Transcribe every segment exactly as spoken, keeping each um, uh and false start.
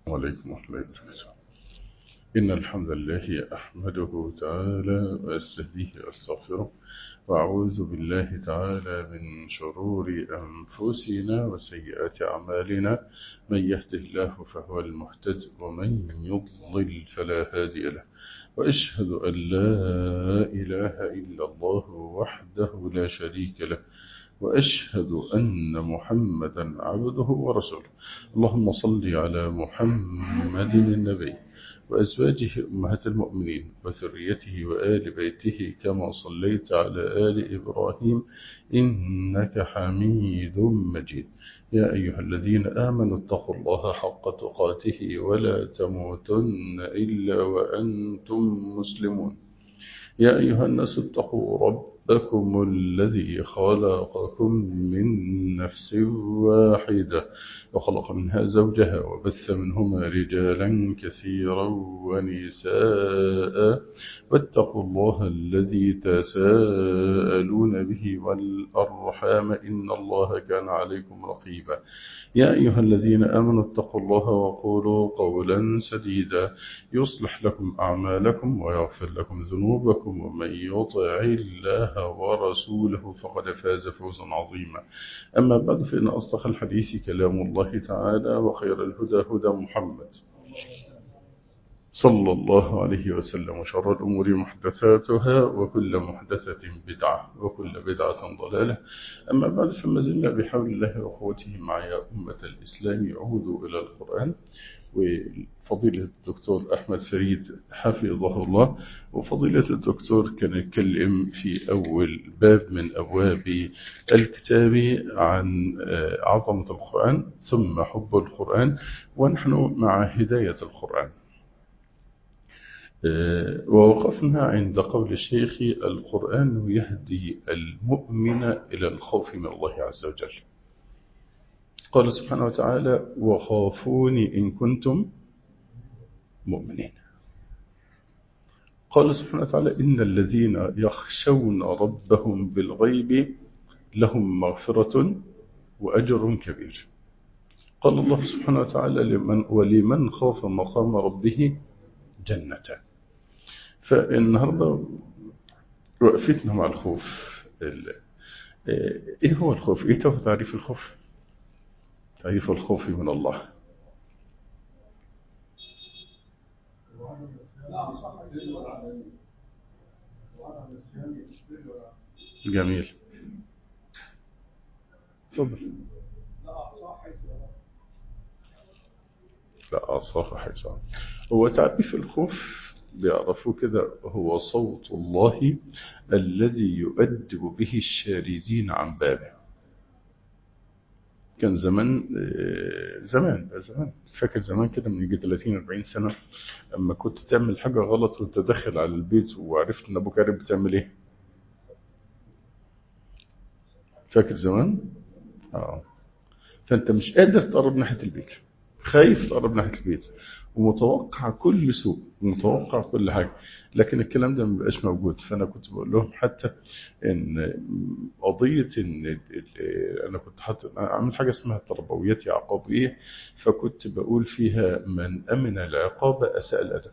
وعليكم ورحمة الله وبركاته. إن الحمد لله أحمده تعالى وأستهديه وأستغفره وأعوذ بالله تعالى من شرور أنفسنا وسيئات أعمالنا. من يهده الله فهو المهتد ومن يضلل فلا هادي له، وأشهد أن لا إله إلا الله وحده لا شريك له، وأشهد أن محمدا عبده ورسوله. اللهم صل على محمد النبي وأزواجه أمهات المؤمنين وذريته وآل بيته كما صليت على آل إبراهيم إنك حميد مجيد. يا أيها الذين آمنوا اتقوا الله حق تقاته ولا تموتن إلا وأنتم مسلمون. يا أيها الناس اتقوا ربكم الذي خلقكم من نفس واحدة وخلق منها زوجها وبث منهما رجالا كثيرا ونساء، واتقوا الله الذي تساءلون به والأرحام إن الله كان عليكم رقيبا. يا أيها الذين آمنوا اتقوا الله وقولوا قولا سديدا يصلح لكم أعمالكم ويغفر لكم ذنوبكم، ومن يطع الله ورسوله فقد فاز فوزا عظيما. أما بعد، فإن أصدق الحديث كلام الله تعالى، وخير الهدى هدى محمد صلى الله عليه وسلم، وشر الأمور محدثاتها وكل محدثة بدعة وكل بدعة ضلالة. أما بعد، فما زلنا بحول الله وقوته مع يا أمة الإسلام عودوا إلى القرآن، وفضيلة الدكتور أحمد فريد حفظه الله وفضيلة الدكتور كان يتكلم في أول باب من أبواب الكتاب عن عظمة القرآن ثم حب القرآن، ونحن مع هداية القرآن. ووقفنا عند قول الشيخ: القرآن يهدي المؤمن إلى الخوف من الله عز وجل. قال سبحانه وتعالى: وخافوني إن كنتم مؤمنين. قال سبحانه وتعالى: إن الذين يخشون ربهم بالغيب لهم مغفرة وأجر كبير. قال الله سبحانه وتعالى: لمن ولمن خاف مقام ربه جنتان. فالنهاردة وقفتنا مع الخوف. إيه هو الخوف؟ إيه تعريف الخوف؟ تعريف الخوف من الله. جميل، تفضل. لا صح حيث هو تعريف الخوف بيعرفوا كده: هو صوت الله الذي يؤدب به الشاردين عن بابه. كان زمان زمان زمان فاكر زمان كده من يجي ثلاثين أربعين سنة، اما كنت تعمل حاجة غلط وانت داخل على البيت وعرفت ان ابوك عارف بتعمل ايه؟ فاكر زمان؟ اه فانت مش قادر تقرب ناحية البيت، خايف تقرب ناحية البيت، ومتوقع كل سوء ومتوقع كل حاجة، لكن الكلام ده ما بقاش موجود. فأنا كنت بقول لهم حتى إن قضية إن أنا كنت حاطط أعمل حاجة اسمها تربويات عقابية، فكنت بقول فيها: من أمن العقاب أساء الأدب.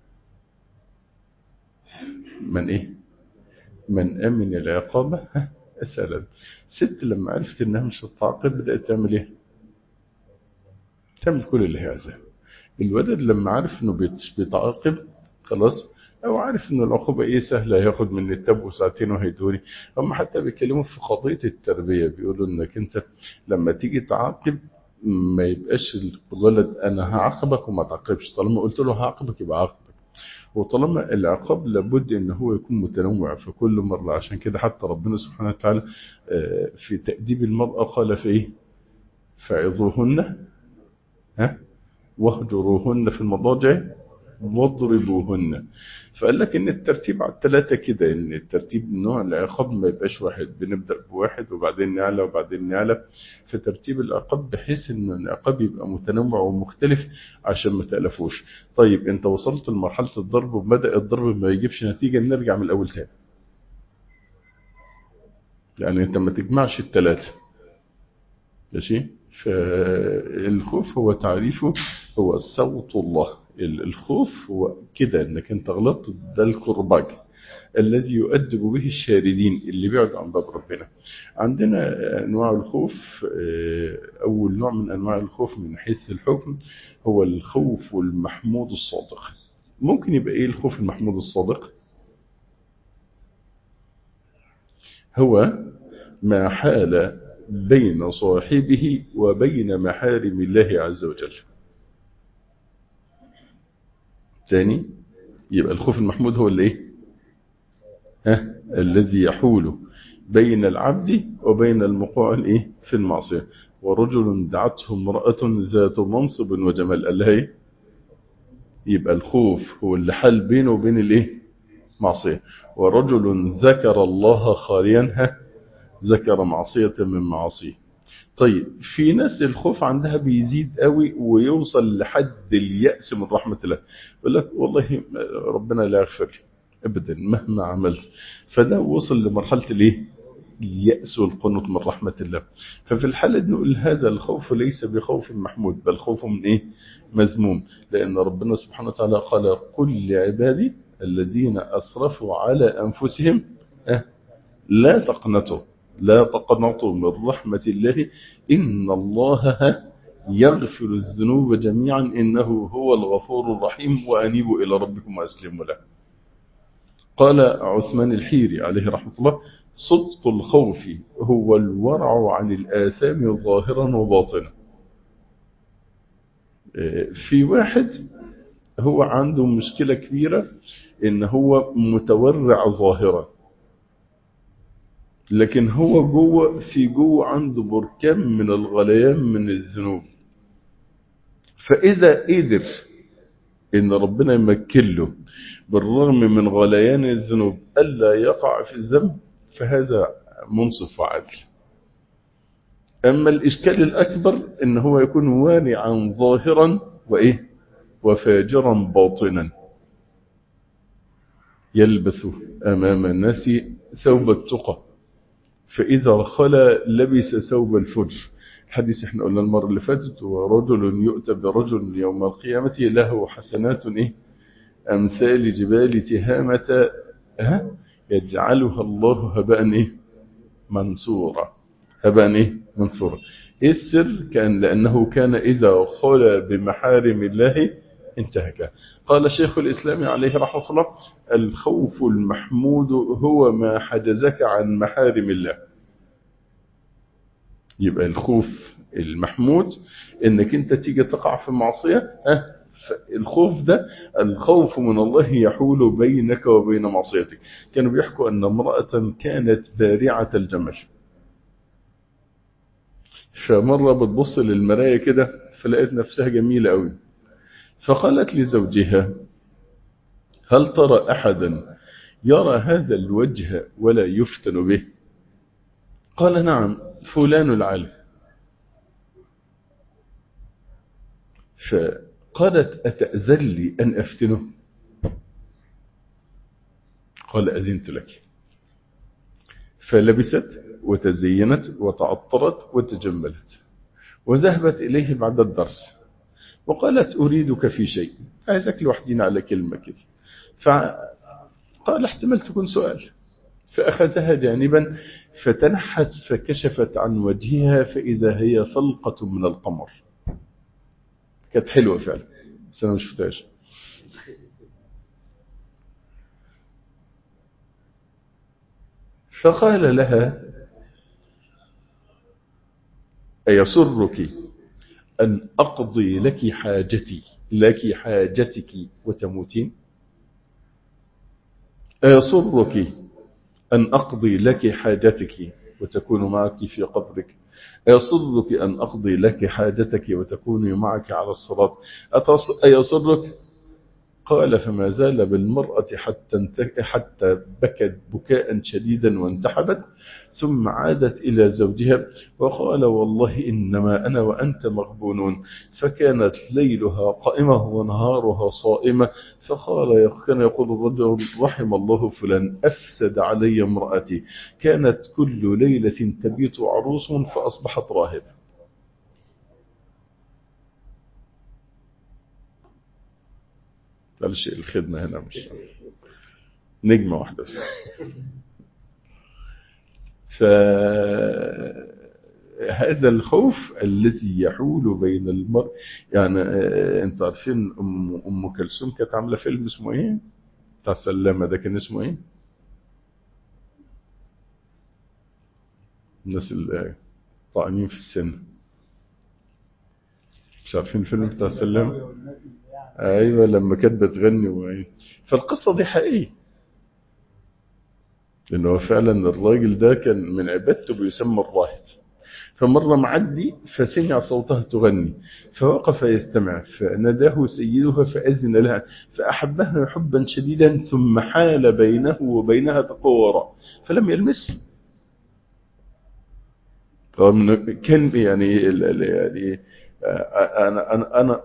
من إيه؟ من أمن العقاب أساء الأدب. ست لما عرفت إنها مش هتعاقب بدأت تعمل إيه؟ تعمل كل اللي هي عايزاه. الولد لما عارف انه بيتعاقب خلاص، او عارف ان العقوبه ايه سهله، هياخد من التاب وساعتين وهيدوري. هم حتى بيتكلموا في قضيه التربيه، بيقولوا انك انت لما تيجي تعاقب ما يبقاش الولد انا هعاقبك وما تعاقبش، طالما قلت له هعاقبك يبقى عاقبك، وطالما العقاب لابد ان هو يكون متنوع في كل مره. عشان كده حتى ربنا سبحانه وتعالى في تأديب المرأة قال في ايه؟ فعظوهن ها واهجروهن في المضاجع واضربوهن. فقال لك ان الترتيب على الثلاثه كده، ان الترتيب نوع العقاب ما يبقاش واحد، بنبدا بواحد وبعدين نعلى وبعدين نعلى في ترتيب العقاب، بحيث ان العقاب يبقى متنوع ومختلف عشان ما تألفوش. طيب انت وصلت لمرحله الضرب وبدا الضرب ما يجيبش نتيجه، نرجع من الاول تاني. يعني انت ما تجمعش الثلاثه، ماشي؟ فالخوف هو تعريفه هو صوت الله. الخوف هو كده انك انت غلطت، ده الكرباج الذي يؤدب به الشاردين اللي بيعد عن باب ربنا. عندنا انواع الخوف. اول نوع من انواع الخوف من حيث الحكم هو الخوف المحمود الصادق. ممكن يبقى ايه الخوف المحمود الصادق؟ هو ما حال بين صاحبه وبين محارم الله عز وجل. ثاني، يبقى الخوف المحمود هو اللي ايه؟ ها؟ الذي يحول بين العبد وبين المقوع الايه في المعصيه. ورجل دعته امراه ذات منصب وجمال، قال لها ايه؟ يبقى الخوف هو اللي حال بينه وبين الايه؟ معصيه. ورجل ذكر الله خاليا، ذكر معصيه من معاصيه. طيب في ناس الخوف عندها بيزيد قوي ويوصل لحد اليأس من رحمة الله، يقول لك والله ربنا لا يغفر ابدا مهما عملت. فده وصل لمرحلة الايه؟ اليأس والقنوط من رحمة الله. ففي الحالة دي نقول هذا الخوف ليس بخوف محمود، بل خوف من ايه؟ مذموم. لأن ربنا سبحانه وتعالى قال قل لعبادي الذين أسرفوا على أنفسهم لا تقنطوا لا تقنطوا من رحمة الله إن الله يغفر الذنوب جميعا إنه هو الغفور الرحيم وأنيبوا إلى ربكم وأسلموا له. قال عثمان الحيري عليه رحمة الله صدق الخوف هو الورع عن الآثام ظاهرا وباطنا. في واحد هو عنده مشكلة كبيرة إن هو متورع ظاهرا، لكن هو جوه في جوه عنده بركان من الغليان من الذنوب. فإذا قدر إن ربنا يمكن له بالرغم من غليان الذنوب ألا يقع في الذنب فهذا منصف وعدل. أما الإشكال الأكبر إن هو يكون وارعا ظاهرا وإيه وفاجرا باطنا، يلبث أمام الناس ثوب التقى فإذا خلا لبس ثوب الفجر. الحديث احنا قلنا المرة اللي فاتت ورجل يؤتى برجل يوم القيامة له حسنات ايه أمثال جبال تهامة ها يجعلها الله هباء ايه منصورا. هباء ايه منصورا. ايه السر؟ كان لأنه كان إذا خلا بمحارم الله انتهك. قال شيخ الإسلام عليه رحمة الله الخوف المحمود هو ما حجزك عن محارم الله. يبقى الخوف المحمود انك انت تيجي تقع في معصية، ها الخوف ده الخوف من الله يحول بينك وبين معصيتك. كانوا بيحكوا ان امرأة كانت بارعة الجمل، فمرة بتبص للمراية كده فلقيت نفسها جميلة قوي، فقالت لزوجها هل ترى أحدا يرى هذا الوجه ولا يفتن به؟ قال نعم فلان العالم. فقالت أتأذن لي أن أفتنه؟ قال أذنت لك. فلبست وتزينت وتعطرت وتجملت وذهبت إليه بعد الدرس وقالت أريدك في شيء، عايزك لوحدين على كلمة كده. فقال احتمال تكون سؤال، فأخذها جانبا فتنحت فكشفت عن وجهها فإذا هي فلقة من القمر. كانت حلوة فعلا بس أنا مش شفتهاش. فقال لها أيسرك أن أقضي لك حاجتي لك حاجتك وتموتين؟ أيسرك أن أقضي لك حاجتك وتكون معك في قبرك؟ أيسرك أن أقضي لك حاجتك وتكون معك على الصراط؟ أيسرك؟ قال فما زال بالمرأة حتى, حتى بكت بكاء شديدا وانتحبت ثم عادت إلى زوجها وقال والله إنما أنا وأنت مغبونون. فكانت ليلها قائمة ونهارها صائمة. فقال كان يقول الرجل رحم الله فلان أفسد علي امرأتي كانت كل ليلة تبيت عروس فأصبحت راهب. معلش الخدمة هنا مش نجمة واحدة بس. فهذا الخوف الذي يحول بين المرء، يعني انتوا عارفين ام ام كلثوم كانت عامله فيلم اسمه ايه بتاع السلامه ده، كان اسمه ايه؟ الناس اللي طاعنين في السن مش عارفين الفيلم بتاع السلامه؟ ايوه لما كانت بتغني و... فالقصه دي حقيقيه، لأنه هو فعلا الراجل ده كان من عبادته بيسمى الراهب، فمرة معدي فسمع صوتها تغني فوقف يستمع، فناداه سيدها فأذن لها فأحبها حبا شديدا ثم حال بينه وبينها تقورا فلم يلمسه. كان يعني يعني أنا أنا أنا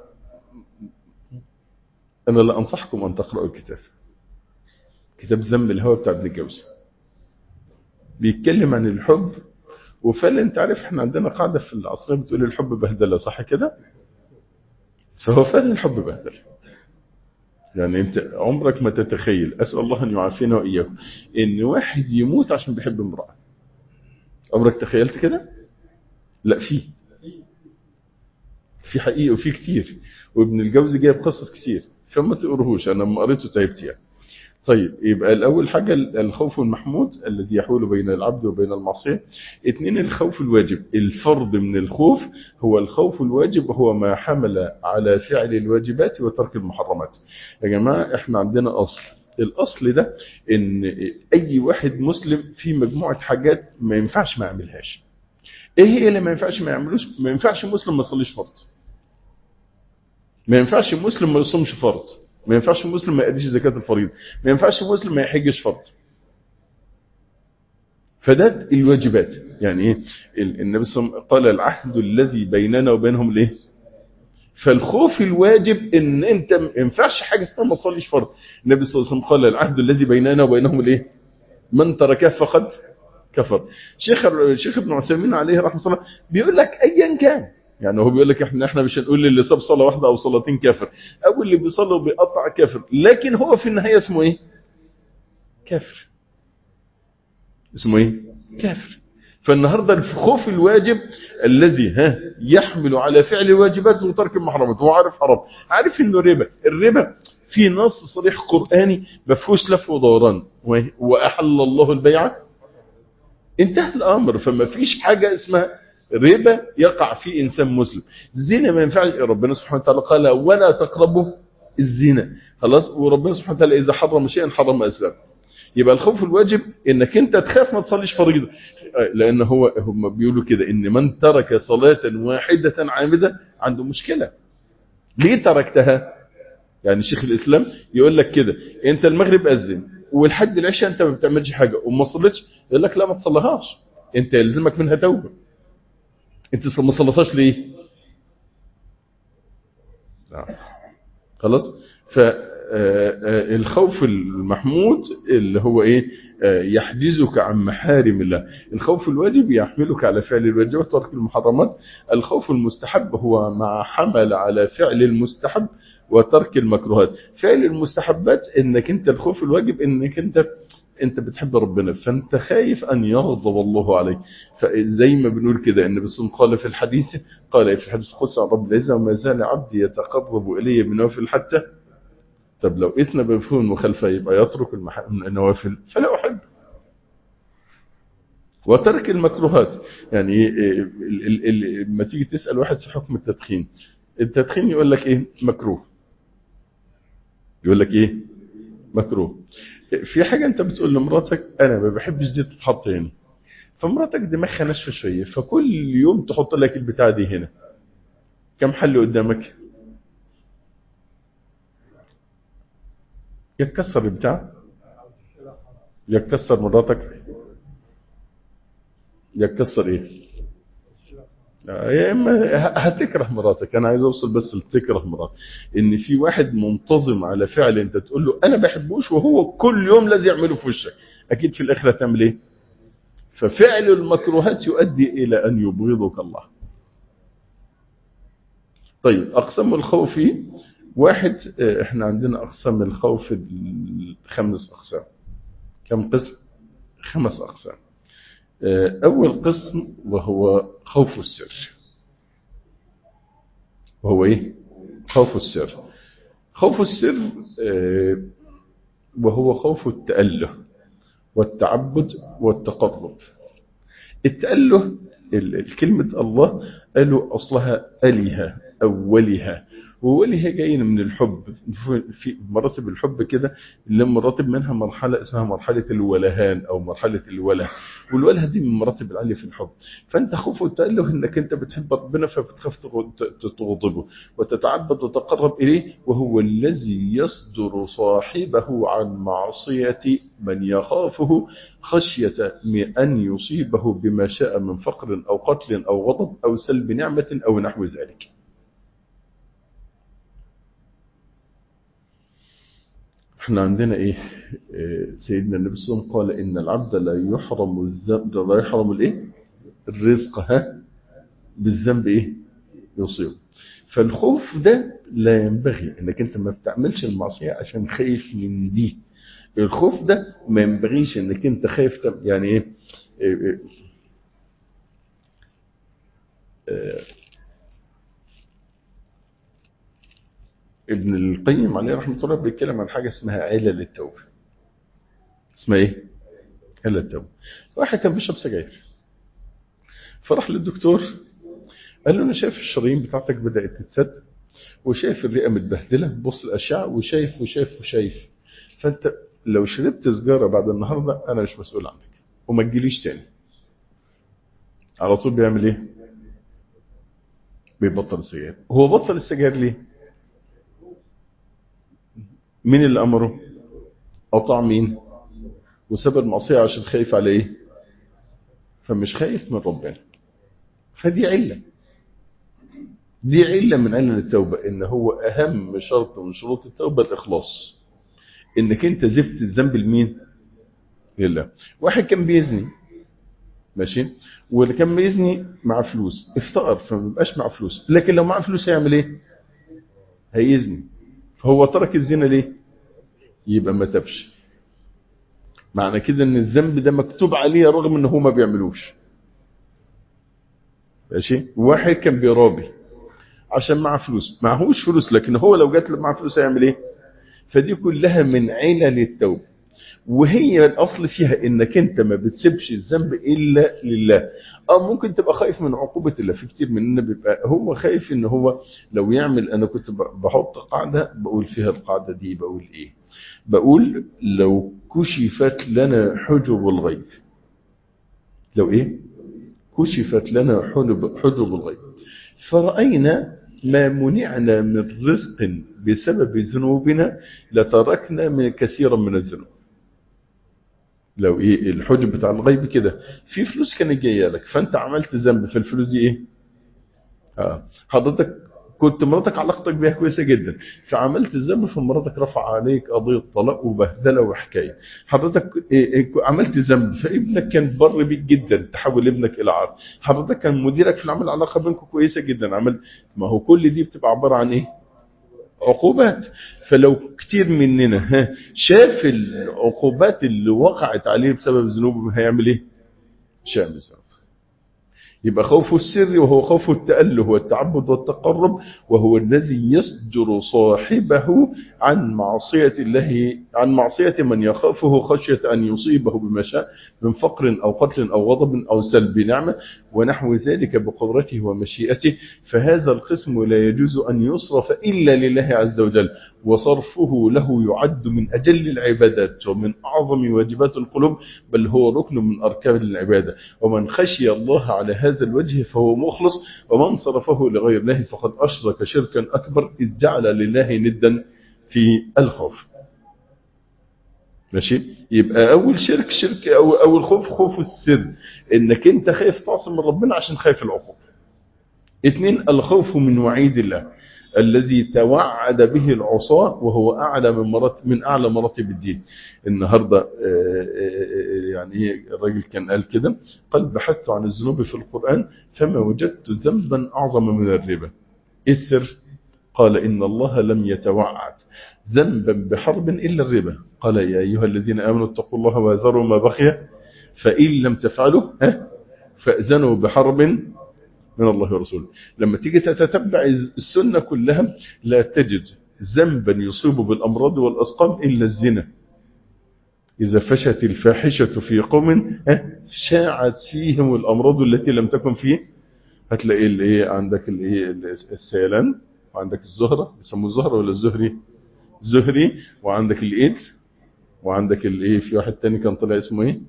أنا لا أنصحكم أن تقرأوا الكتاب، كتاب ذم الهوى بتاع ابن الجوزي، بيتكلم عن الحب. وفعلا انت عارف احنا عندنا قاعدة في العصرية بتقول الحب بهدلة، صح كده؟ فهو فعلا الحب بهدلة. يعني انت عمرك ما تتخيل، اسأل الله ان يعافينا واياكم، ان واحد يموت عشان بيحب امرأة. عمرك تخيلت كده؟ لا، في في حقيقة وفي كتير، وابن الجوزي جايب قصص كتير فما تقرهوش، انا لما قريته تعبت يعني. طيب يبقى الأول حاجة الخوف المحمود الذي يحول بين العبد وبين المعصية. اثنين الخوف الواجب، الفرض من الخوف هو الخوف الواجب، هو ما حمل على فعل الواجبات وترك المحرمات. يا جماعة احنا عندنا أصل، الأصل ده ان أي واحد مسلم في مجموعة حاجات ما ينفعش ما يعملهاش. ايه هي اللي ما ينفعش ما يعملوش؟ ما ينفعش مسلم ما يصليش فرض، ما ينفعش مسلم ما يصومش فرض، ما ينفعش مسلم ما يأديش زكاة الفريضة، ما ينفعش مسلم ما يحجش فرض. فده الواجبات. يعني ايه؟ النبي صلى الله عليه وسلم قال العهد الذي بيننا وبينهم الايه؟ فالخوف الواجب ان انت ما ينفعش حاجه اسمها ما تصليش فرض. النبي صلى الله عليه وسلم قال العهد الذي بيننا وبينهم الايه؟ من تركه فقد كفر. شيخ الشيخ ابن عثيمين عليه رحمه الله بيقول لك ايا كان، يعني هو بيقول لك احنا احنا مش هنقول اللي صاب صلاه واحده او صلاتين كافر، او اللي بيصلي وبيقطع كافر، لكن هو في النهايه اسمه ايه؟ كافر. اسمه ايه؟ كافر. فالنهارده الخوف الواجب الذي ها يحمل على فعل الواجبات وترك المحرمات، هو عارف حرام، عارف انه ربا، الربا في نص صريح قرآني ما فيهوش لف ودوران، واحل الله البيع انتهى الامر. فما فيش حاجه اسمها ربا يقع فيه انسان مسلم. الزنا ما ينفعش، ربنا سبحانه وتعالى قال ولا تقربوا الزنا، خلاص، وربنا سبحانه وتعالى اذا حرم شيئا حرم اسباب. يبقى الخوف الواجب انك انت تخاف ما تصليش فريضه، لان هو هم بيقولوا كده ان من ترك صلاه واحده عامده عنده مشكله. ليه تركتها؟ يعني شيخ الاسلام يقول لك كده، انت المغرب اذن والحد العشاء انت ما بتعملش حاجه وما صليتش، يقول لك لا ما تصليهاش، انت يلزمك منها توبه. انت ما صليتهاش ليه؟ خلاص. فالخوف المحمود اللي هو ايه؟ يحجزك عن محارم الله. الخوف الواجب يحملك على فعل الواجب وترك المحرمات. الخوف المستحب هو ما حمل على فعل المستحب وترك المكروهات. فعل المستحبات انك انت، الخوف الواجب انك انت انت بتحب ربنا فانت خايف ان يغضب الله عليك. فزي ما بنقول كده النبي صلى الله عليه وسلم قال في الحديث، قال في الحديث القدسي عن رب العزة وما زال عبدي يتقرب الي بنوافل حتى. طب لو اسنا بمفهوم مخالفه يبقى يترك النوافل فلا احب. وترك المكروهات، يعني لما تيجي تسال واحد في حكم التدخين، التدخين يقول لك ايه؟ مكروه. يقول لك ايه؟ مكروه. في حاجه انت بتقول لمراتك انا ما بحبش دي تتحط هنا، فمراتك دماغها ناشفه شويه فكل يوم تحط لك البتاع دي هنا، كم حل قدامك؟ يتكسر البتاع، يتكسر مراتك، يتكسر ايه؟ يا اما هتكره مراتك. انا عايز اوصل بس لتكره مراتك، ان في واحد منتظم على فعل انت تقول له انا بحبوش وهو كل يوم لازم يعمله في وشك، اكيد في الاخره هتعمل ايه؟ ففعل المكروهات يؤدي الى ان يبغضك الله. طيب اقسام الخوف واحد، احنا عندنا أقسام الخوف خمس أقسام. كم قسم؟ خمس أقسام. أول قسم وهو خوف السر. وهو إيه؟ خوف السر. خوف السر وهو خوف التأله والتعبد والتقرب. التأله، الكلمة الله قالوا أصلها ألهة أو ولها، وولها جايين من الحب. في مراتب الحب كده، اللي مراتب منها مرحلة اسمها مرحلة الولهان أو مرحلة الوله، والوله دي من مراتب العالية في الحب. فأنت خوف التأله إنك أنت بتحب ربنا فبتخاف تغضبه وتتعبد وتقرب إليه، وهو الذي يصدر صاحبه عن معصية من يخافه خشية من أن يصيبه بما شاء من فقر أو قتل أو غضب أو سلب نعمة أو نحو ذلك. احنا عندنا ايه؟ سيدنا النبي صلى الله عليه وسلم قال ان العبد لا يحرم الذنب، لا يحرم الايه؟ الرزق ها بالذنب ايه؟ يصيب. فالخوف ده لا ينبغي انك انت ما بتعملش المعصيه عشان خايف من دي. الخوف ده ما ينبغيش انك انت خايف يعني ايه, إيه, إيه, إيه ابن القيم عليه رحمه الله بيتكلم عن حاجه اسمها علل التوبه. اسمها ايه؟ علل التوبه. واحد كان بيشرب سجاير فراح للدكتور قال له انا شايف الشرايين بتاعتك بدات تتسد وشايف الرئه متبهدله، بص الاشعه وشايف وشايف وشايف، فانت لو شربت سجاره بعد النهارده انا مش مسؤول عنك وما تجيليش تاني. على طول بيعمل ايه؟ بيبطل السجاير. هو بطل السجاير ليه؟ مين اللي امره؟ قطع مين؟ وساب المعصيه عشان خايف على ايه؟ فمش خايف من ربنا. فدي عله، دي عله من علل التوبه، ان هو اهم شرط من شروط التوبه الاخلاص، انك انت زفت الذنب لمين؟ لله. واحد كان بيزني ماشي، واللي كان بيزني مع فلوس افتقر فما بقاش مع فلوس، لكن لو معاه فلوس هيعمل ايه؟ هيزني. فهو ترك الزنا ليه؟ يبقى ما تبش. معنى كده ان الذنب ده مكتوب عليه رغم ان هو ما بيعملوش. ماشي. واحد كان بيرابي عشان معاه فلوس، معهوش فلوس لكن هو لو جات له معاه فلوس هيعمل ايه؟ فدي كلها من علل التوبه، وهي الاصل فيها انك انت ما بتسيبش الذنب الا لله. اه ممكن تبقى خايف من عقوبه الله، في كتير مننا بيبقى هو خايف ان هو لو يعمل. انا كنت بحط قاعده بقول فيها القاعده دي، بقول ايه؟ بقول لو كشفت لنا حجب الغيب، لو ايه؟ كشفت لنا حجب حجب الغيب فرأينا ما منعنا من رزق بسبب ذنوبنا لتركنا من كثيرا من الذنوب. لو ايه الحجب بتاع الغيب كده، في فلوس كانت جايه لك فانت عملت ذنب في الفلوس دي ايه؟ اه حضرتك كنت مراتك علاقتك بيها كويسه جدا فعملت ذنب فمراتك رفع عليك قضيه طلاق وبهدله وحكايه. حضرتك إيه إيه عملت ذنب فابنك كان بر بيك جدا تحول ابنك الى عار. حضرتك كان مديرك في العمل علاقه بينكم كويسه جدا عملت. ما هو كل دي بتبقى عباره عن ايه؟ عقوبات. فلو كتير مننا شاف العقوبات اللي وقعت عليه بسبب ذنوبه هيعمل ايه؟ مش هيعمل ذنب. يبقى خوف السر وهو خوف التأله والتعبد والتقرب، وهو الذي يصدر صاحبه عن معصية الله، عن معصية من يخافه خشية أن يصيبه بما شاء من فقر أو قتل أو غضب أو سلب نعمة ونحو ذلك بقدرته ومشيئته. فهذا القسم لا يجوز أن يصرف إلا لله عز وجل، وصرفه له يعد من أجل العبادات ومن أعظم واجبات القلوب، بل هو ركن من أركان العبادة. ومن خشي الله على هذا الوجه فهو مخلص، ومن صرفه لغير الله فقد أشرك شركا أكبر إذ جعل لله ندا في الخوف. ماشي. يبقى أول شرك شرك أو أول خوف خوف السر، إنك أنت خايف تعصي من ربنا عشان خايف العقوبة. اثنين، الخوف من وعيد الله الذي توعد به العصاة وهو أعلى من مراتب من أعلى مراتب الدين. النهاردة يعني الراجل كان قال كده، قال بحثت عن الذنوب في القرآن فما وجدت ذنبا أعظم من الربا. إيه السر؟ قال إن الله لم يتوعد ذنبا بحرب إلا الربا. قال يا أيها الذين آمنوا اتقوا الله وذروا ما بقي فإن لم تفعلوا فأذنوا بحرب من الله ورسوله. لما تيجي تتتبع السنة كلها لا تجد ذنبا يصيب بالأمراض والأسقام إلا الزنا. إذا فشت الفاحشة في قوم شاعت فيهم الأمراض التي لم تكن فيه. هتلاقي الايه عندك الايه السيلان، وعندك الزهرة، يسموه الزهرة ولا الزهري؟ الزهري. وعندك الايدز، وعندك الايه في واحد تاني كان طلع اسمه ايه؟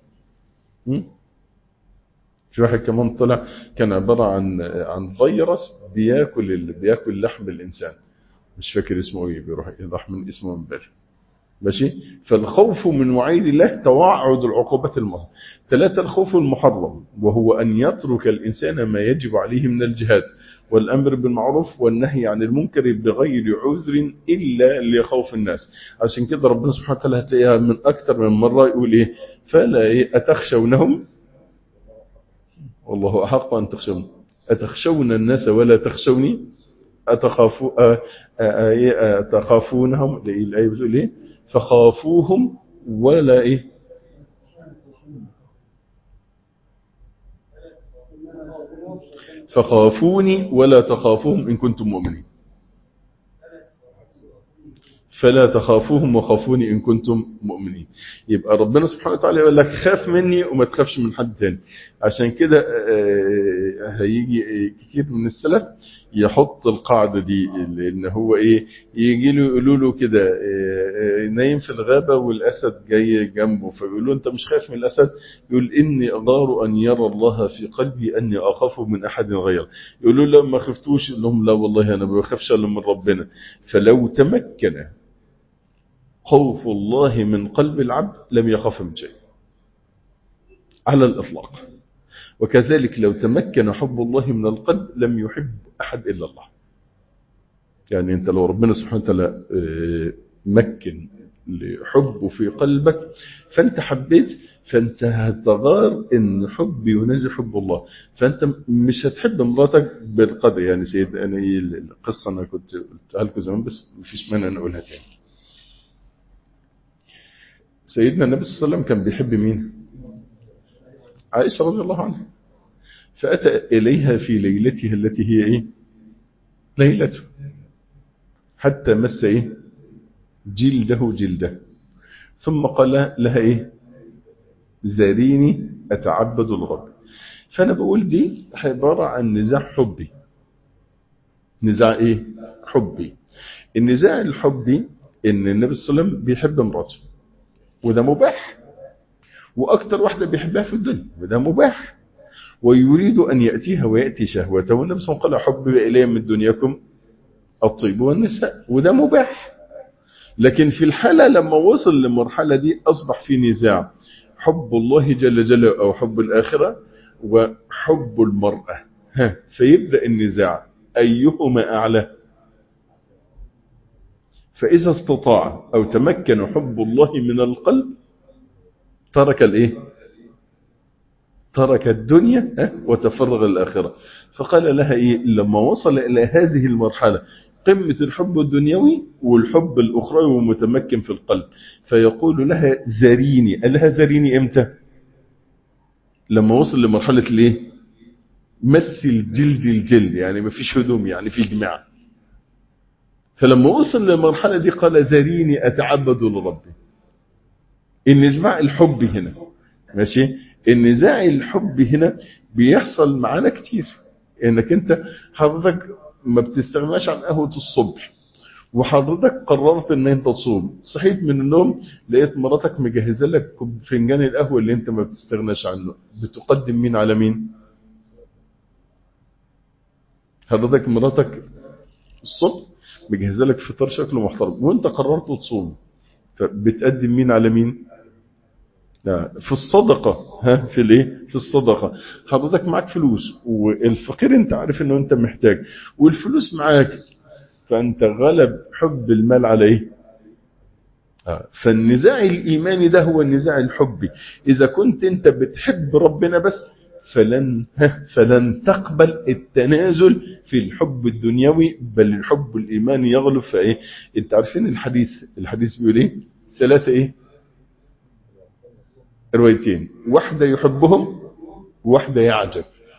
في واحد كمان طلع كان عبارة عن عن فيروس بياكل بياكل لحم الإنسان، مش فاكر اسمه ايه، بيروح يروح من اسمه من بالي. ماشي. فالخوف من وعيد الله توعد العقوبات المحرمة. ثلاثة الخوف المحرم، وهو أن يترك الإنسان ما يجب عليه من الجهاد والأمر بالمعروف والنهي عن المنكر بغير عذر إلا لخوف الناس. عشان كده ربنا سبحانه وتعالى هتلاقيها من أكثر من مرة يقول إيه؟ فلا إيه أتخشونهم والله أحق أن تخشون أتخشون الناس ولا تخشوني أتخافوا أتخافونهم. الآية بتقول إيه؟ فخافوهم ولا إيه؟ فخافوني ولا تخافوهم إن كنتم مؤمنين. فلا تخافوهم وخافوني إن كنتم مؤمنين. يبقى ربنا سبحانه وتعالى يقول لك خاف مني وما تخافش من حد تاني. عشان كده هيجي كتير من السلف يحط القاعدة دي، لأن هو إيه يجي له يقولوا له كده نايم في الغابة والأسد جاي جنبه، فيقول له أنت مش خايف من الأسد؟ يقول إني أغار أن يرى الله في قلبي أني أخاف من أحد غيره. يقولوا له ما خفتوش؟ يقول لهم لا والله أنا ما بخافش إلا من ربنا. فلو تمكن خوف الله من قلب العبد لم يخاف من شيء على الإطلاق. وكذلك لو تمكن حب الله من القلب لم يحب أحد إلا الله. يعني أنت لو ربنا سبحانه وتعالى مكن لحبه في قلبك فأنت حبيت، فأنت هتغار إن حب ينازل حب الله. فأنت مش هتحب مراتك بالقدر. يعني سيد أنا القصة أنا كنت قلتها لكم زمان بس مفيش مانع نقولها تاني. سيدنا النبي صلى الله عليه وسلم كان بيحب مين؟ عائشة رضي الله عنها. فأتى إليها في ليلتها التي هي إيه؟ ليلته، حتى مس إيه؟ جلده جلده، ثم قال لها إيه؟ زاريني أتعبد لربي. فأنا بقول دي عبارة عن نزاع حبي. نزاع إيه؟ حبي. النزاع الحبي إن النبي صلى الله عليه وسلم بيحب مراته، وده مباح، وأكتر واحدة بيحبها في الدنيا، وده مباح، ويريد أن يأتيها ويأتي شهوته. والنبي صلى الله عليه وسلم قال حب إلي من دنياكم الطيب والنساء، وده مباح. لكن في الحالة لما وصل للمرحلة دي أصبح في نزاع حب الله جل جلاله أو حب الآخرة وحب المرأة. ها فيبدأ النزاع أيهما أعلى. فإذا استطاع أو تمكن حب الله من القلب ترك الإيه؟ ترك الدنيا وتفرغ الآخرة. فقال لها إيه لما وصل إلى هذه المرحلة قمة الحب الدنيوي والحب الأخروي ومتمكن في القلب، فيقول لها زاريني. قال لها زاريني إمتى؟ لما وصل لمرحلة الإيه؟ مس الجلد الجلد، يعني ما فيش هدوم، يعني في جماع. فلما وصل للمرحلة دي قال زاريني أتعبد لربي. النزاع الحب هنا ماشي. النزاع الحب هنا بيحصل معانا كتير، انك انت حضرتك ما بتستغناش عن قهوة الصبح، وحضرتك قررت ان انت تصوم، صحيت من النوم لقيت مراتك مجهزه لك فنجان القهوة اللي انت ما بتستغناش عنه، بتقدم مين على مين؟ حضرتك مراتك الصبح مجهزه لك فطار شكله محترم وانت قررت تصوم، فبتقدم مين على مين؟ في الصدقة. ها في الايه؟ في الصدقة. حضرتك معك فلوس والفقير انت عارف انه انت محتاج والفلوس معاك، فانت غلب حب المال على ايه؟ آه. فالنزاع الايماني ده هو النزاع الحبي. اذا كنت انت بتحب ربنا بس فلن فلن تقبل التنازل في الحب الدنيوي، بل الحب الإيماني يغلب. فإيه انت عارفين الحديث الحديث بيقول ايه؟ ثلاثة ايه روايتين، واحدة يحبهم وواحدة يعجب.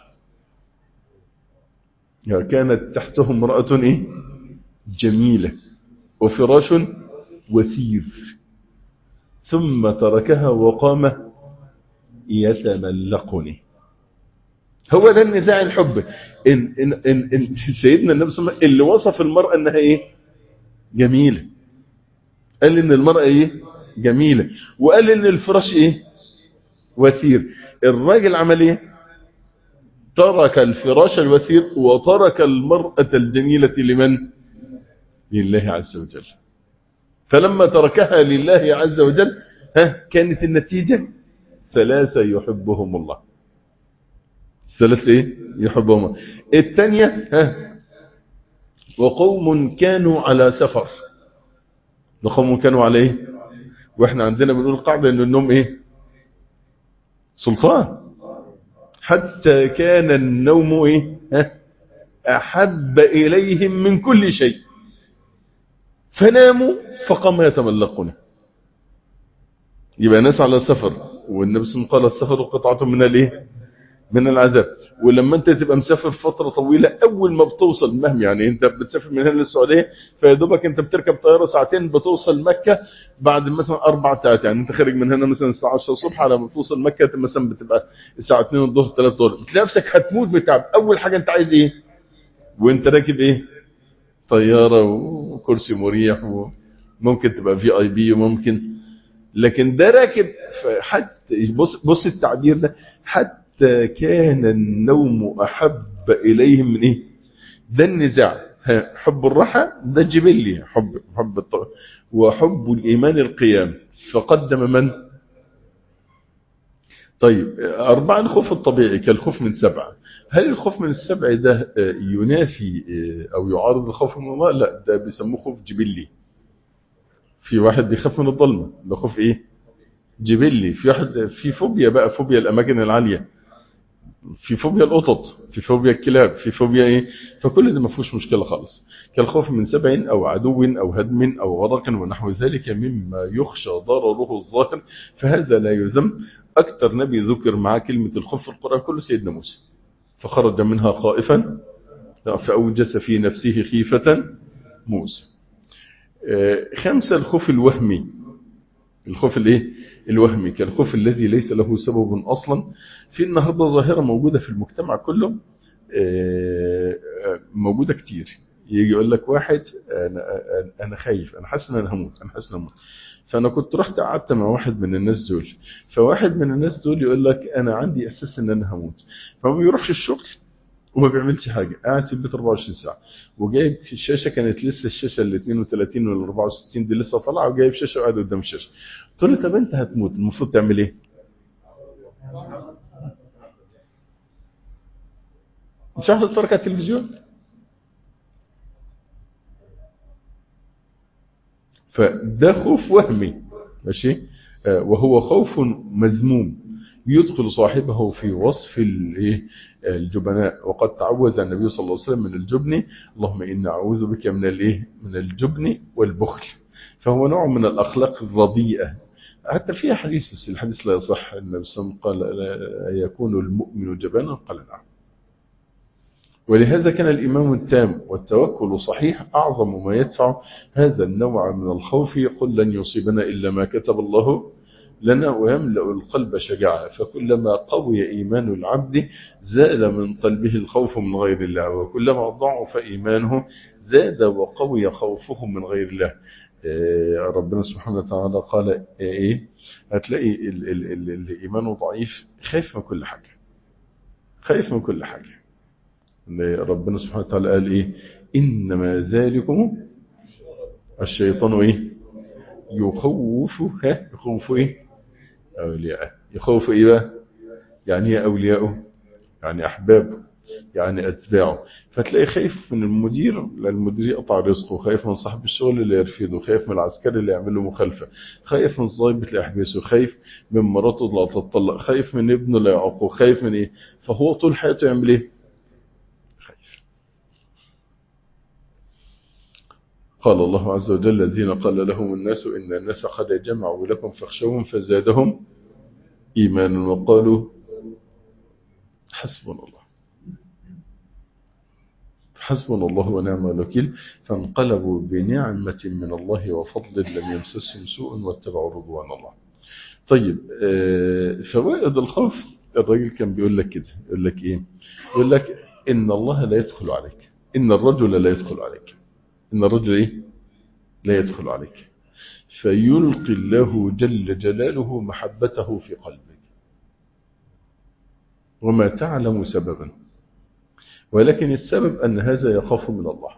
يعني كانت تحتهم امرأة ايه جميلة وفراش وثير، ثم تركها وقام يتملقني. هو ده النزاع الحب. إن, إن, إن, إن سيدنا النبي صلى الله عليه وسلم اللي وصف المرأة انها ايه جميلة، قال ان المرأة ايه جميلة، وقال ان الفراش ايه وثير. الراجل عمل ايه؟ ترك الفراش الوثير وترك المرأة الجميلة لمن؟ لله عز وجل. فلما تركها لله عز وجل ها كانت النتيجة ثلاثة يحبهم الله. ثلاثة ايه يحبهم الله. الثانية ها وقوم كانوا على سفر. وقوم كانوا على ايه؟ واحنا عندنا بنقول قاعدة ان النوم ايه سلطان، حتى كان النوم ايه ها احب اليهم من كل شيء، فناموا فقام يتملقون. يبقى ناس على سفر، والنبي صلى الله عليه وسلم قال السفر قطعة من الايه من العذاب. ولما انت تبقى مسافر فترة طويلة، اول ما بتوصل مهما يعني انت بتسافر من هنا للسعودية، فيدوبك انت بتركب طيارة ساعتين بتوصل مكة بعد مثلا اربع ساعات. يعني انت خارج من هنا مثلا الساعة عشرة الصبح، على ما توصل مكة مثلا بتبقى الساعة اتنين الظهر ثلاثة الظهر، بتلاقي نفسك هتموت بتعب. اول حاجة انت عايز ايه وانت راكب؟ ايه طيارة وكرسي مريح، وممكن تبقى في اي بي وممكن، لكن ده راكب. حتى بص بص التعبير ده، حتى كان النوم احب اليهم من ايه؟ ده النزاع. حب الراحه ده جبلي، حب حب الطبع، وحب الايمان القيام. فقدم من؟ طيب أربعة الخوف الطبيعي كالخوف من سبعة. هل الخوف من السبع ده ينافي أو يعارض الخوف من الله؟ لا، ده بيسموه خوف جبلي. في واحد بيخاف من الظلمة، ده خوف ايه جبلي. في واحد في فوبيا بقى، فوبيا الأماكن العالية، في فوبيا القطط، في فوبيا الكلاب، في فوبيا ايه. فكل ده ما فيهوش مشكلة خالص. كالخوف من سبع أو عدو أو هدم أو غرق ونحو ذلك مما يخشى ضرره الظاهر، فهذا لا يذم. أكثر نبي ذكر معاه كلمة الخوف في القرآن كله سيدنا موسى، فخرج منها خائفا فأوجس في نفسه خيفة موسى. خمسة الخوف الوهمي. الخوف الايه الوهمي كالخوف الذي ليس له سبب اصلا. في النهارده ظاهره موجوده في المجتمع كله، موجوده كتير. يجي يقول لك واحد انا انا خايف، انا حاسس ان انا هموت، انا حاسس ان انا هموت. فانا كنت رحت قعدت مع واحد من الناس دول، فواحد من الناس دول يقول لك انا عندي احساس ان انا هموت، فما بيروحش الشغل وما بيعملش حاجه، قاعد في البيت اربعة وعشرين ساعه، وجايب الشاشه، كانت لسه الشاشه ال اثنين وثلاثين ولا اربعة وستين دي لسه طالعه، وجايب شاشه وقاعد قدام الشاشه. قلت له طب انت هتموت المفروض تعمل ايه؟ مش عارف تتفرج على التلفزيون. فده خوف وهمي ماشي، آه وهو خوف مذموم يدخل صاحبه في وصف الايه الجبناء. وقد تعوذ النبي صلى الله عليه وسلم من الجبن، اللهم إنا أعوذ بك من الايه من الجبن والبخل. فهو نوع من الأخلاق الرديئة، حتى فيها حديث بس الحديث لا يصح. النبي صلى الله عليه وسلم قال يكون المؤمن جبانا؟ قال نعم. ولهذا كان الإيمان التام والتوكل صحيح أعظم ما يدفع هذا النوع من الخوف. قل لن يصيبنا إلا ما كتب الله لنا، ويملأ القلب شجاعة. فكلما قوي إيمان العبد زاد من قلبه الخوف من غير الله، وكلما ضعف إيمانه زاد وقوي خوفه من غير الله. ربنا سبحانه وتعالى قال إيه؟ هتلاقي ال ال ال الإيمان ضعيف خايف من كل حاجة، خايف من كل حاجة. ربنا سبحانه وتعالى قال إيه؟ إنما ذلكم الشيطان إيه؟ يخوف ها يخوف إيه؟ أولياءه. يخوف إيه بقى؟ يعني إيه أولياءه؟ يعني أحبابه. يعني أتباعه. فتلاقي خايف من المدير المدير يقطع رزقه، خايف من صاحب الشغل اللي يرفضه، خايف من العسكري اللي يعمل له مخالفة، خايف من الضابط اللي يحبسه، خايف من مراته اللي تطلق، خايف من ابنه اللي يعقه، خايف من إيه. فهو طول حياته يعمل إيه؟ خايف. قال الله عز وجل: الذين قال لهم الناس إن الناس قد جمعوا لكم فاخشوهم فزادهم إيمانا وقالوا حسبنا الله حسبنا الله ونعم الوكيل، فانقلبوا بنعمة من الله وفضل لم يمسسهم سوء واتبعوا رضوان الله. طيب، فوائد الخوف. الراجل كان بيقول لك كده، يقول لك ايه؟ يقول لك ان الله لا يدخل عليك، ان الرجل لا يدخل عليك، ان الرجل ايه؟ لا يدخل عليك، فيلقي الله جل جلاله محبته في قلبك وما تعلم سببا، ولكن السبب أن هذا يخاف من الله.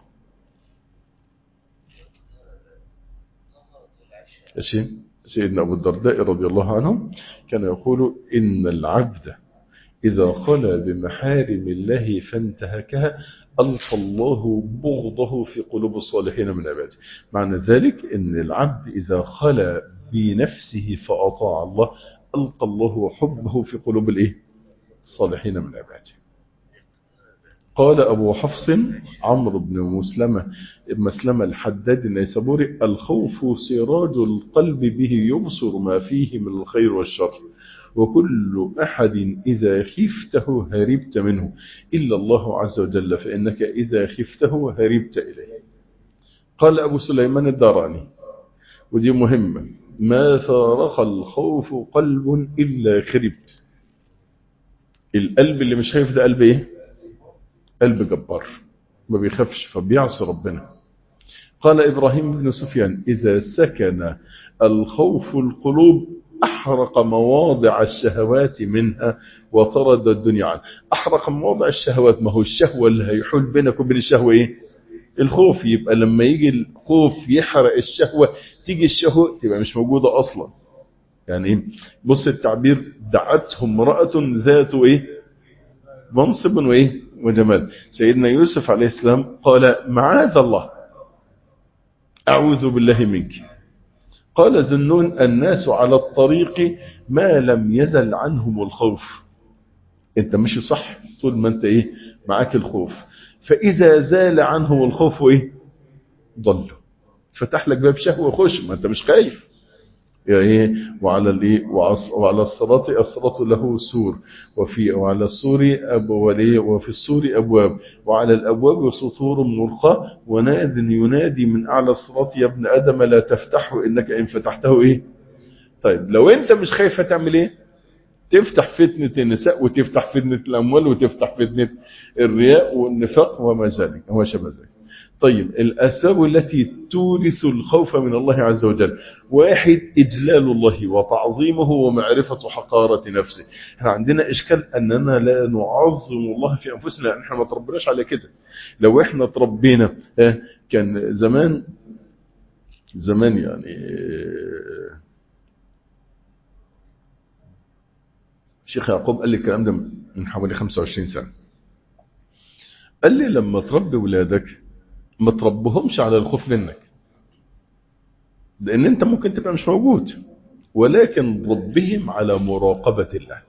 سيدنا أبو الدرداء رضي الله عنه كان يقول: إن العبد إذا خلى بمحارم الله فانتهكها ألقى الله بغضه في قلوب الصالحين من عباده. معنى ذلك أن العبد إذا خلى بنفسه فأطاع الله ألقى الله حبه في قلوب الإيه؟ الصالحين من عباده. قال أبو حفص عمرو بن مسلمة مسلمة الحداد النيسابوري: الخوف سراج القلب به يبصر ما فيه من الخير والشر، وكل أحد إذا خفته هربت منه إلا الله عز وجل، فإنك إذا خفته هربت إليه. قال أبو سليمان الداراني، ودي مهمة: ما فارق الخوف قلب إلا خرب. القلب اللي مش خايف ده قلب إيه؟ قلب جبار، ما بيخافش فبيعصي ربنا. قال إبراهيم بن سفيان: إذا سكن الخوف القلوب أحرق مواضع الشهوات منها وطرد الدنيا عنه. أحرق مواضع الشهوات، ما هو الشهوة اللي هيحول بينك وبين الشهوة إيه؟ الخوف. يبقى لما يجي الخوف يحرق الشهوة، تيجي الشهوة تبقى مش موجودة أصلا. يعني بص التعبير: دعتهم امرأة ذات إيه؟ منصب وإيه؟ وجمال. سيدنا يوسف عليه السلام قال: معاذ الله، أعوذ بالله منك. قال ذنون: الناس على الطريق ما لم يزل عنهم الخوف. انت ماشي صح طول ما انت ايه؟ معاك الخوف، فإذا زال عنه الخوف ايه؟ ضل، فتح لك باب شهوة خش، ما انت مش خايف. يعني وعلى الايه؟ وعلى الصراط الصراط له سور، وفي وعلى السور ابواب، وفي السور ابواب، وعلى الابواب سطور ملقى، وناد ينادي من اعلى الصراط: يا ابن ادم لا تفتحه انك ان فتحته ايه؟ طيب لو انت مش خايف هتعمل ايه؟ تفتح فتنة النساء، وتفتح فتنة الاموال، وتفتح فتنة الرياء والنفاق وما ذلك وما شابه ذلك. طيب، الأسباب التي تورث الخوف من الله عز وجل: واحد، إجلال الله وتعظيمه ومعرفة حقارة نفسه. احنا عندنا إشكال أننا لا نعظم الله في أنفسنا، احنا ما تربناش على كده. لو احنا تربينا، كان زمان زمان يعني الشيخ يعقوب قال لي الكلام ده من حوالي خمسة وعشرين سنة. قال لي: لما تربي ولادك ما تربهمش على الخوف منك، لأن أنت ممكن تبقى مش موجود، ولكن ربهم على مراقبة الله.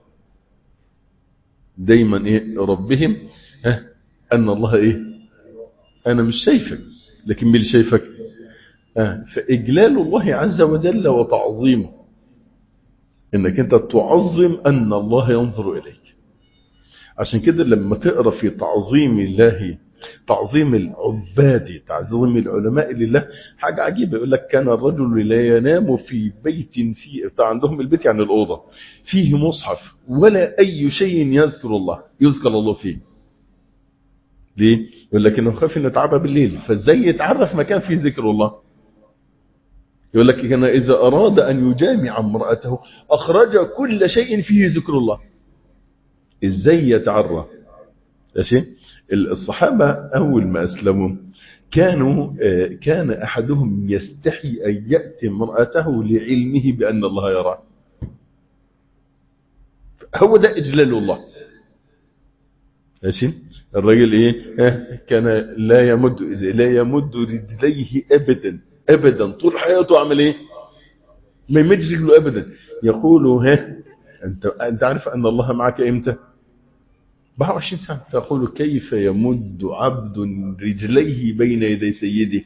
دايما إيه؟ ربهم ها أن الله إيه؟ أنا مش شايفك، لكن مين اللي شايفك؟ ها فإجلال الله عز وجل وتعظيمه، إنك أنت تعظم أن الله ينظر إليك. عشان كده لما تقرأ في تعظيم الله، تعظيم العباد، تعظيم العلماء لله، حاجة عجيبة. يقول لك: كان الرجل لا ينام في بيت فيه، عندهم البيت يعني الأوضة، فيه مصحف ولا أي شيء يذكر الله يذكر الله فيه. ليه؟ يقول لك إنه خاف إنه يتعبى بالليل، فإزاي يتعرف مكان فيه ذكر الله؟ يقول لك: كان إذا أراد أن يجامع امرأته أخرج كل شيء فيه ذكر الله. إزاي يتعرف؟ ماشي. الصحابة أول ما أسلموا كانوا كان أحدهم يستحي أن يأتي امرأته لعلمه بأن الله يراه. هو ده إجلال الله. ماشي. الراجل ايه؟ ها، كان لا يمد لا يمد رجليه ابدا ابدا، طول حياته عمل ايه؟ ما يمدش رجله ابدا. يقول ها، انت انت عارف ان الله معك امتى؟ أربعة وعشرين سنه. فيقول كيف يمد عبد رجليه بين يدي سيده؟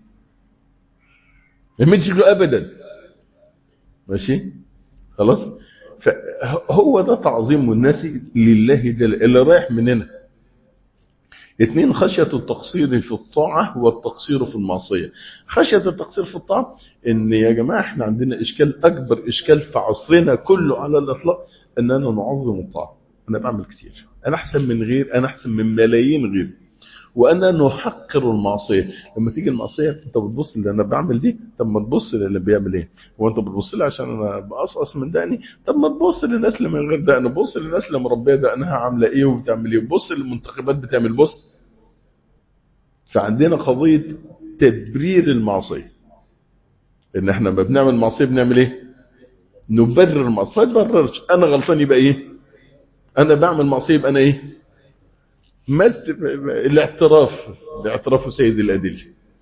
ما يمدش رجله ابدا. ماشي خلاص. فهو ده تعظيم الناس لله جل، اللي رايح مننا. اثنين، خشية التقصير في الطاعة والتقصير في المعصية. خشية التقصير في الطاعة ان يا جماعة احنا عندنا اشكال، اكبر اشكال في عصرنا كله على الاطلاق، اننا نعظم الطاعة. انا بعمل كتير، انا احسن من غير، انا احسن من ملايين غير، وانا نحقر المعصيه. لما تيجي المعصيه انت بتبص اللي انا بعمل دي، طب ما تبص للي بيعمل ايه. هو انت بتبص لي عشان انا بقصقص من دقني؟ طب ما تبص للناس اللي من غير دقن، بص للناس اللي مربيه دقنها عامله ايه وبتعمل ايه، بص للمنتخبات بتعمل بص. فعندنا قضيه تبرير المعصيه، ان احنا لما بنعمل معصيه بنعمل ايه؟ نبرر المعصيه. ما تبررش، انا غلطان يبقى ايه؟ انا بعمل معصيه يبقى انا ايه؟ ما الاعتراف، الاعتراف سيد الادله.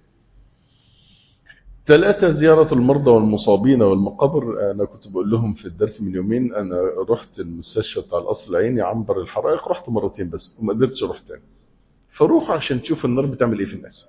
ثلاثة، زيارة المرضى والمصابين والمقابر. أنا كنت بقول لهم في الدرس من يومين، أنا رحت المستشفى بتاع القصر العيني عنبر الحرائق، رحت مرتين بس وما قدرتش أروح تاني. فروح عشان تشوف النار بتعمل إيه في الناس.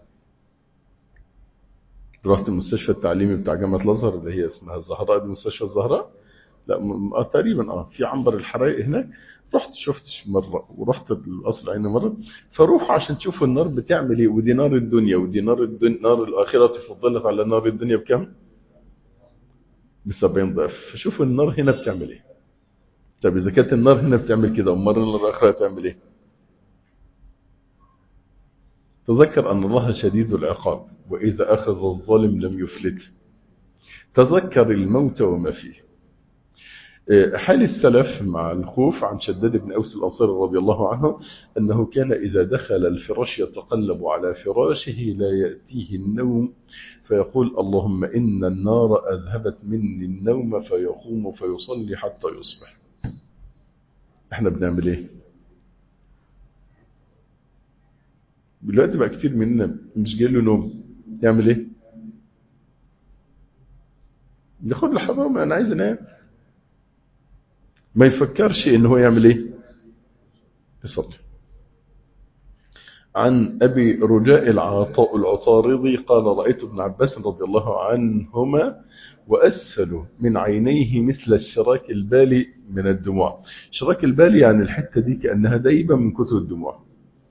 رحت المستشفى التعليمي بتاع جامعة الأزهر اللي هي اسمها الزهراء، دي مستشفى الزهراء، لا م... آه تقريبا اه في عنبر الحرائق هناك. رحت شفتش مرة، ورحت القصر العيني مرة. فروحوا عشان تشوفوا النار بتعمل إيه. ودي نار الدنيا، ودي نار الدنيا، نار الآخرة فضلت على نار الدنيا بكم؟ بسبعين ضعف. فشوفوا النار هنا بتعمل ايه. طب اذا كانت النار هنا بتعمل كده، امال النار الاخره تعمل ايه؟ تذكر ان الله شديد العقاب، واذا اخذ الظالم لم يفلت. تذكر الموت وما فيه. حال السلف مع الخوف عن شداد بن اوس الانصاري رضي الله عنه، انه كان اذا دخل الفراش يتقلب على فراشه لا ياتيه النوم، فيقول اللهم ان النار اذهبت مني النوم، فيقوم فيصلي حتى يصبح. احنا بنعمل ايه دلوقتي؟ بقى كتير مننا مش جاي له نوم، يعمل ايه؟ ياخد له حمام، انا عايز انام. ما يفكرش ان هو يعمل ايه؟ يصلي. عن ابي رجاء العطاء العطاردي قال رايت ابن عباس رضي الله عنهما واسفل من عينيه مثل الشراك البالي من الدموع. شراك البالي يعني الحته دي كانها دايبه من كتر الدموع.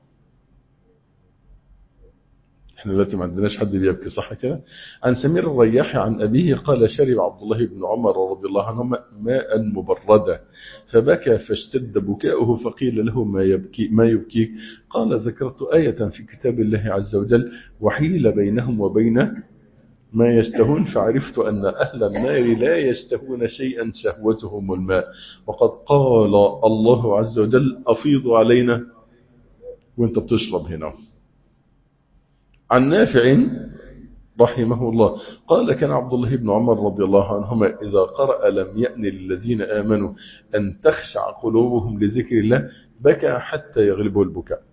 احنا دلوقتي ما عندناش حد بيبكي، صح كده؟ عن سمير الرياحي عن أبيه قال شرب عبد الله بن عمر رضي الله عنهما ماء مبردا فبكى فاشتد بكاؤه، فقيل له ما يبكي ما يبكيك؟ قال ذكرت آية في كتاب الله عز وجل وحيل بينهم وبين ما يشتهون، فعرفت أن أهل النار لا يشتهون شيئا شهوتهم الماء، وقد قال الله عز وجل أفيض علينا وانت بتشرب هنا. عن نافع رحمه الله قال كان عبد الله بن عمر رضي الله عنهما إذا قرأ لم يأن للذين آمنوا أن تخشع قلوبهم لذكر الله بكى حتى يغلبه البكاء.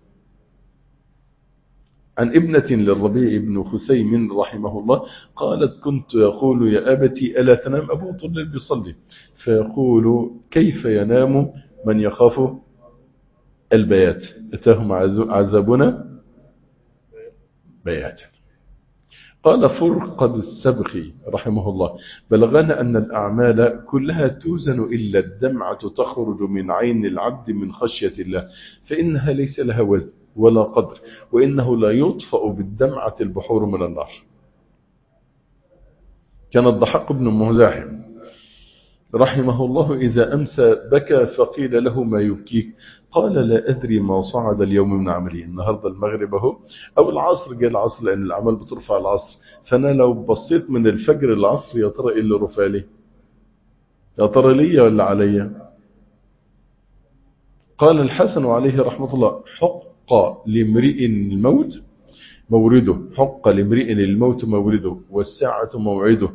عن ابنة للربيع بن خثيم رحمه الله قالت كنت يقول يا أبتي ألا تنام؟ أبو طول الليل بيصلي، فيقول كيف ينام من يخاف البيات؟ أتاهم عذابنا بياتا. قال فرقد السبخي رحمه الله بلغنا أن الأعمال كلها توزن إلا الدمعة تخرج من عين العبد من خشية الله، فإنها ليس لها وزن ولا قدر، وإنه لا يطفأ بالدمعة البحور من النار. كان الضحاك بن مزاحم رحمه الله إذا أمسى بكى فقيل له ما يبكيك؟ قال لا أدري ما صعد اليوم من عملي. النهاردة المغرب اهو أو العصر، جاء العصر لأن الأعمال بترفع العصر، فأنا لو بصيت من الفجر العصر يا ترى إيه اللي رفع لي؟ يا ترى لي ولا علي؟ قال الحسن عليه رحمة الله حق لامرئ الموت مورده، حق لامرئ الموت مورده والساعة موعده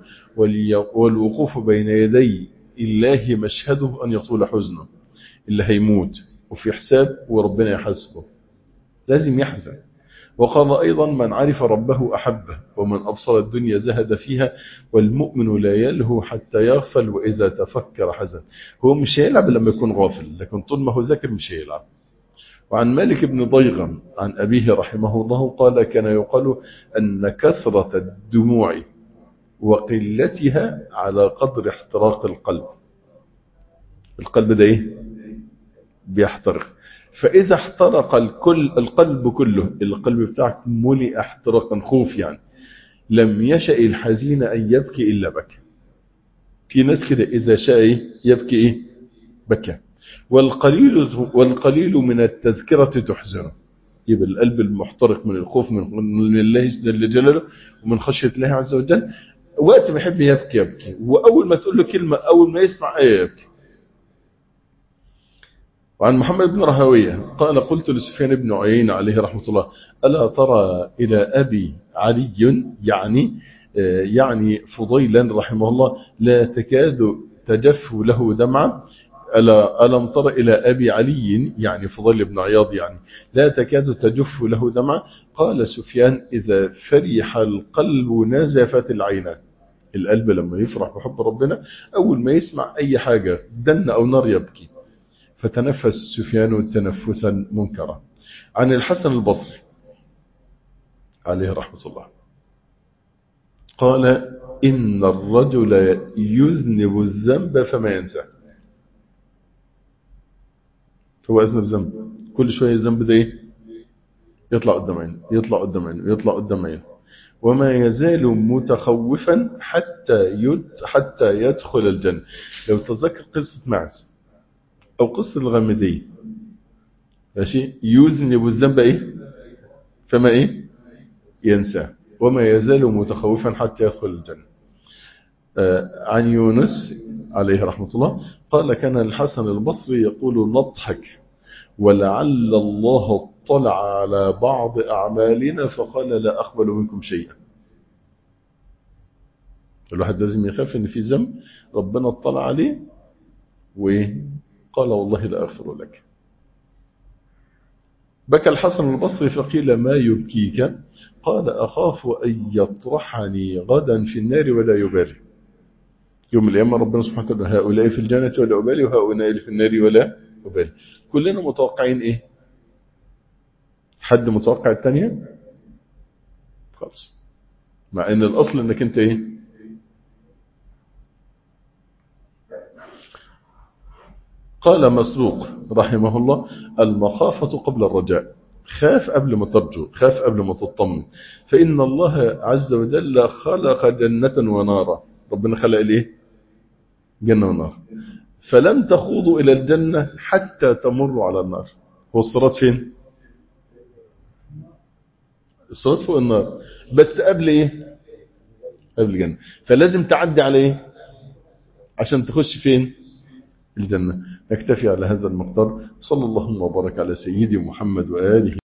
والوقوف بين يدي الله مشهده أن يطول حزنه. اللي هيموت وفي حساب وربنا يحاسبه، لازم يحزن. وقال أيضا من عرف ربه أحبه ومن أبصر الدنيا زهد فيها والمؤمن لا يلهو حتى يغفل وإذا تفكر حزن. هو مش هيلعب لما يكون غافل، لكن طول ما هو ذاكر مش هيلعب. وعن مالك بن ضيغم عن أبيه رحمه الله قال كان يقال أن كثرة الدموع وقلتها على قدر احتراق القلب. القلب ده ايه؟ بيحترق. فإذا احترق الكل القلب كله، القلب بتاعك ملئ احتراقا، خوف يعني، لم يشأ الحزين أن يبكي إلا بكى. في ناس كده إذا شاء يبكي إيه؟ بكى. والقليل والقليل من التذكرة تحزنه. يبقى القلب المحترق من الخوف من الله جل جلاله ومن خشية الله عز وجل، وقت ما يحب يبكي يبكي، وأول ما تقول له كلمة أول ما يسمع آية يبكي. وعن محمد بن رهوية قال قلت لسفيان بن عيينة عليه رحمة الله ألا ترى إلى أبي علي يعني يعني فضيلا رحمه الله لا تكاد تجف له دمعة، ألا ألم ترى إلى أبي علي يعني فضيل بن عياض يعني لا تكاد تجف له دمعة. قال سفيان إذا فرح القلب نزفت العينات. القلب لما يفرح بحب ربنا أول ما يسمع أي حاجة دن أو نار يبكي. فتنفس سفيان تنفسا منكرا. عن الحسن البصري عليه رحمة الله قال إن الرجل يذنب الذنب فما ينساه. هو أذنب ذنب كل شوية الذنب ده إيه؟ يطلع قدام عينه يطلع قدام عينه يطلع قدام عينه وما يزال متخوفا حتى يد حتى يدخل الجنة. لو تذكر قصة معز أو قصة الغامدية ماشي، يذنب الذنب إيه؟ فما إيه؟ ينساه وما يزال متخوفا حتى يدخل الجنة. آه عن يونس عليه رحمة الله قال كان الحسن البصري يقول نضحك ولعل الله اطلع على بعض أعمالنا فقال لا أقبل منكم شيئا. الواحد لازم يخاف ان في ذنب ربنا اطلع عليه وقال والله لا أغفر لك. بكى الحسن البصري فقيل ما يبكيك؟ قال أخاف أن يطرحني غدا في النار ولا يبالي. يوم القيامة ربنا سبحانه وتعالى هؤلاء في الجنة ولا أبالي وهؤلاء في النار ولا أبالي. كلنا متوقعين إيه؟ حد متوقع الثانية؟ خلاص، مع ان الاصل انك انت ايه؟ قال مسروق رحمه الله المخافة قبل الرجاء. خاف قبل ما ترجو، خاف قبل ما تطمن. فإن الله عز وجل خلق جنة ونارا. ربنا خلق الايه؟ جنة ونار. فلن تخوضوا إلى الجنة حتى تمروا على النار. هو الصراط فين؟ الصراط فوق النار، بس قبل ايه؟ قبل الجنة. فلازم تعدي على ايه عشان تخش فين؟ الجنة. نكتفي على هذا المقدار. صلى الله وبارك على سيدي محمد وآله